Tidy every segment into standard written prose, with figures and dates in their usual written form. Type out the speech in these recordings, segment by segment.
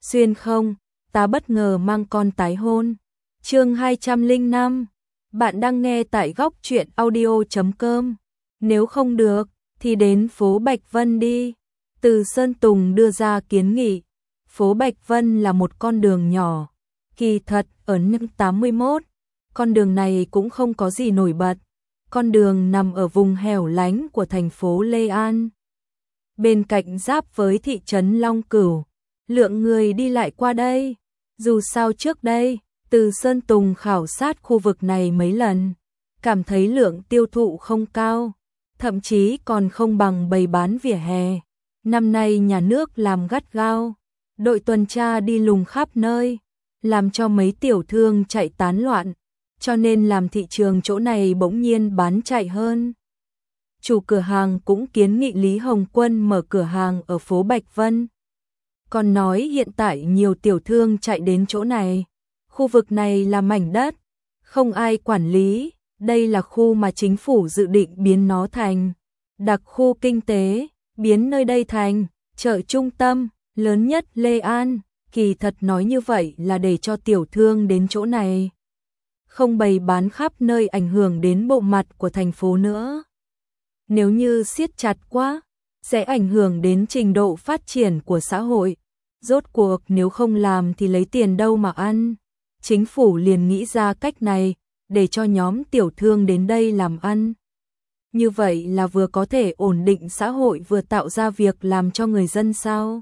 Xuyên không, ta bất ngờ mang con tái hôn. Chương 205. Bạn đang nghe tại góc truyện audio.com. Nếu không được thì đến phố Bạch Vân đi. Từ Sơn Tùng đưa ra kiến nghị. Phố Bạch Vân là một con đường nhỏ. Kỳ thật ở năm 81, con đường này cũng không có gì nổi bật. Con đường nằm ở vùng hẻo lánh của thành phố Lê An, bên cạnh giáp với thị trấn Long Cửu. Lượng người đi lại qua đây, dù sao trước đây, Từ Sơn Tùng khảo sát khu vực này mấy lần, cảm thấy lượng tiêu thụ không cao, thậm chí còn không bằng bày bán vỉa hè. Năm nay nhà nước làm gắt gao, đội tuần tra đi lùng khắp nơi, làm cho mấy tiểu thương chạy tán loạn, cho nên làm thị trường chỗ này bỗng nhiên bán chạy hơn. Chủ cửa hàng cũng kiến nghị Lý Hồng Quân mở cửa hàng ở phố Bạch Vân. Còn nói hiện tại nhiều tiểu thương chạy đến chỗ này. Khu vực này là mảnh đất, không ai quản lý. Đây là khu mà chính phủ dự định biến nó thành đặc khu kinh tế, biến nơi đây thành chợ trung tâm lớn nhất Lê An. Kỳ thật nói như vậy là để cho tiểu thương đến chỗ này không bày bán khắp nơi, ảnh hưởng đến bộ mặt của thành phố nữa. Nếu như siết chặt quá, sẽ ảnh hưởng đến trình độ phát triển của xã hội. Rốt cuộc nếu không làm thì lấy tiền đâu mà ăn. Chính phủ liền nghĩ ra cách này để cho nhóm tiểu thương đến đây làm ăn. Như vậy là vừa có thể ổn định xã hội vừa tạo ra việc làm cho người dân sao?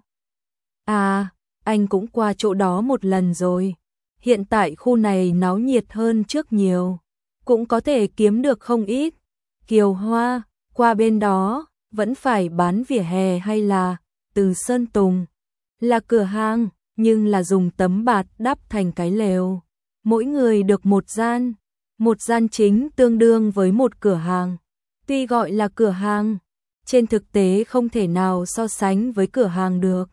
À, anh cũng qua chỗ đó một lần rồi. Hiện tại khu này náo nhiệt hơn trước nhiều, cũng có thể kiếm được không ít. Kiều Hoa, qua bên đó, vẫn phải bán vỉa hè hay là Từ Sơn Tùng? Là cửa hàng, nhưng là dùng tấm bạt đắp thành cái lều. Mỗi người được một gian chính tương đương với một cửa hàng. Tuy gọi là cửa hàng, trên thực tế không thể nào so sánh với cửa hàng được.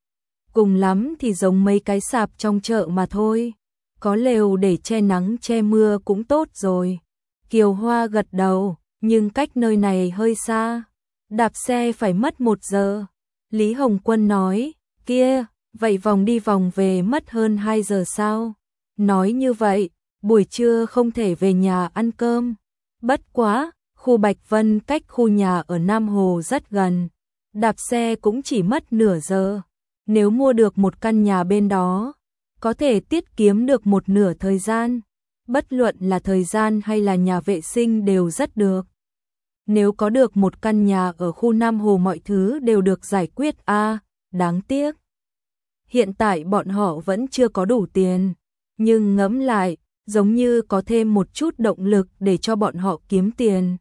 Cùng lắm thì giống mấy cái sạp trong chợ mà thôi. Có lều để che nắng che mưa cũng tốt rồi. Kiều Hoa gật đầu, nhưng cách nơi này hơi xa. Đạp xe phải mất 1 giờ. Lý Hồng Quân nói, kia, vậy vòng đi vòng về mất hơn 2 giờ sao? Nói như vậy, buổi trưa không thể về nhà ăn cơm. Bất quá, khu Bạch Vân cách khu nhà ở Nam Hồ rất gần. Đạp xe cũng chỉ mất nửa giờ. Nếu mua được một căn nhà bên đó, có thể tiết kiệm được một nửa thời gian. Bất luận là thời gian hay là nhà vệ sinh đều rất được. Nếu có được một căn nhà ở khu Nam Hồ mọi thứ đều được giải quyết. Đáng tiếc. Hiện tại bọn họ vẫn chưa có đủ tiền. Nhưng ngẫm lại, giống như có thêm một chút động lực để cho bọn họ kiếm tiền.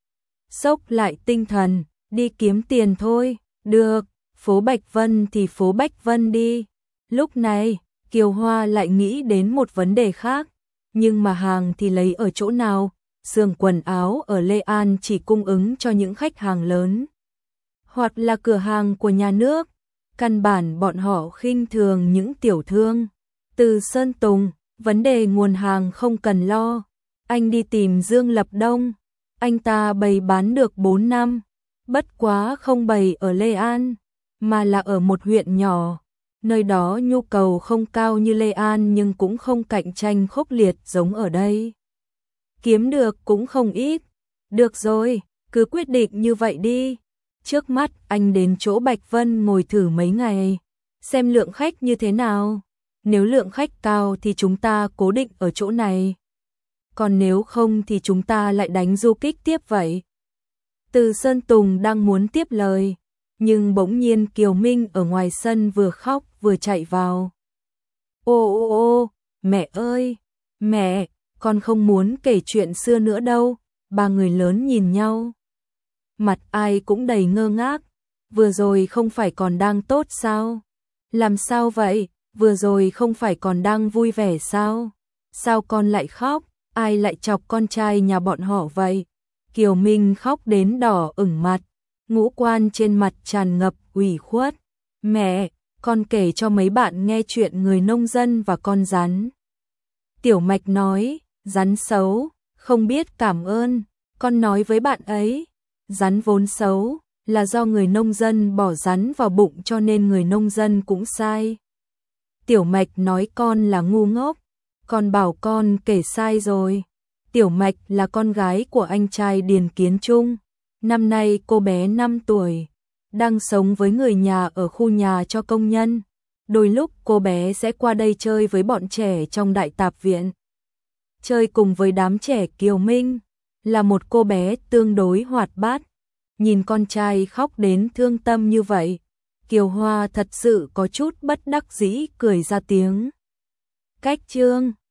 Xốc lại tinh thần, đi kiếm tiền thôi. Được, phố Bạch Vân thì phố Bạch Vân đi. Lúc này, Kiều Hoa lại nghĩ đến một vấn đề khác. Nhưng mà hàng thì lấy ở chỗ nào? Xưởng quần áo ở Lê An chỉ cung ứng cho những khách hàng lớn, hoặc là cửa hàng của nhà nước. Căn bản bọn họ khinh thường những tiểu thương. Từ Sơn Tùng, vấn đề nguồn hàng không cần lo. Anh đi tìm Dương Lập Đông, anh ta bày bán được 4 năm. Bất quá không bày ở Lê An, mà là ở một huyện nhỏ. Nơi đó nhu cầu không cao như Lê An nhưng cũng không cạnh tranh khốc liệt giống ở đây. Kiếm được cũng không ít. Được rồi, cứ quyết định như vậy đi. Trước mắt anh đến chỗ Bạch Vân ngồi thử mấy ngày, xem lượng khách như thế nào. Nếu lượng khách cao thì chúng ta cố định ở chỗ này. Còn nếu không thì chúng ta lại đánh du kích tiếp vậy. Từ Sơn Tùng đang muốn tiếp lời, nhưng bỗng nhiên Kiều Minh ở ngoài sân vừa khóc vừa chạy vào. Ô, mẹ ơi, mẹ, con không muốn kể chuyện xưa nữa đâu. Ba người lớn nhìn nhau, mặt ai cũng đầy ngơ ngác. Vừa rồi không phải còn đang tốt sao? Làm sao vậy? Vừa rồi không phải còn đang vui vẻ sao? Sao con lại khóc? Ai lại chọc con trai nhà bọn họ vậy? Kiều Minh khóc đến đỏ ửng mặt, ngũ quan trên mặt tràn ngập ủy khuất. Mẹ, con kể cho mấy bạn nghe chuyện người nông dân và con rắn. Tiểu Mạch nói, rắn xấu, không biết cảm ơn. Con nói với bạn ấy, rắn vốn xấu, là do người nông dân bỏ rắn vào bụng cho nên người nông dân cũng sai. Tiểu Mạch nói con là ngu ngốc, con bảo con kể sai rồi. Tiểu Mạch là con gái của anh trai Điền Kiến Trung. Năm nay cô bé 5 tuổi, đang sống với người nhà ở khu nhà cho công nhân. Đôi lúc cô bé sẽ qua đây chơi với bọn trẻ trong đại tạp viện. Chơi cùng với đám trẻ Kiều Minh, là một cô bé tương đối hoạt bát. Nhìn con trai khóc đến thương tâm như vậy, Kiều Hoa thật sự có chút bất đắc dĩ cười ra tiếng. Cách chương